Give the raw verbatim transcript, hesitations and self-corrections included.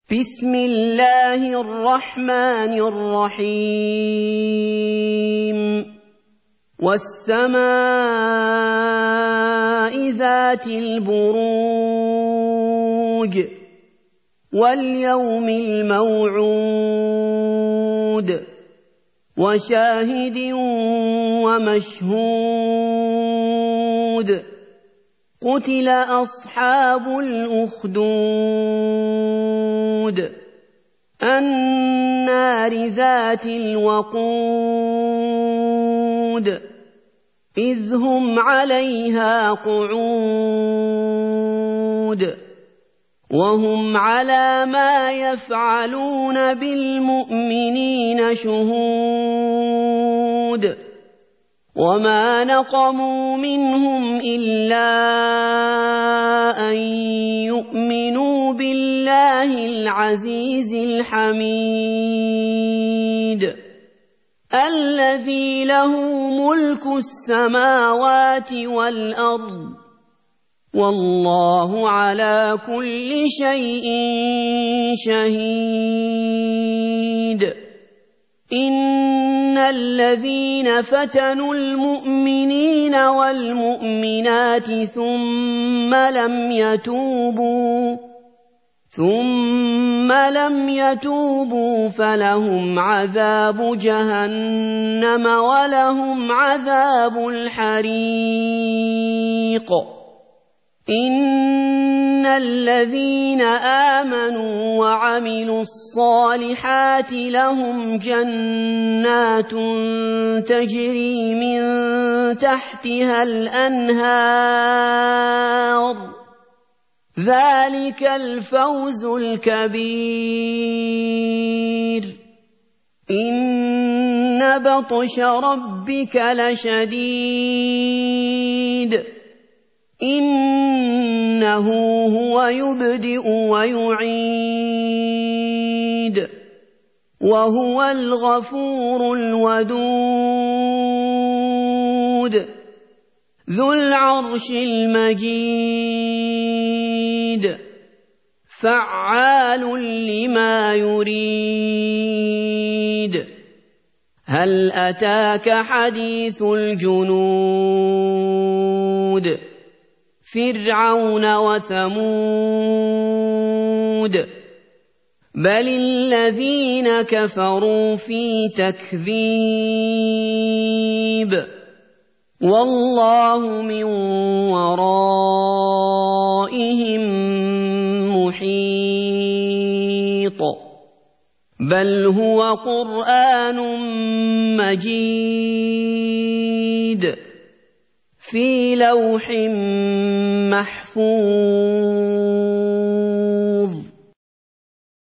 بسم الله الرحمن الرحيم والسماء ذات البروج واليوم الموعود وشاهد ومشهود قتل أصحاب الأخدود النار ذات الوقود إذ هم عليها قعود وهم على ما يفعلون بالمؤمنين شهود وما نقموا منهم إلا أن يؤمنوا بالله العزيز الحميد الذي له ملك السماوات والأرض والله على كل شيء شهيد إن الذين فتنوا المؤمنين والمؤمنات ثم لم يتوبوا ثم لم يتوبوا فلهم عذاب جهنم ولهم عذاب الحريق إن الذين آمنوا وعملوا الصالحات لهم جنات تجري من تحتها الأنهار ذلك الفوز الكبير إن بطش ربك لشديد إنه هو يبدئ ويعيد وهو الغفور الودود ذو العرش المجيد فعال لما يريد هل أتاك حديث الجنود فرعون وثمود بل الذين كفروا في تكذيب والله من ورائهم محيط بل هو قرآن مجيد في لوح محفوظ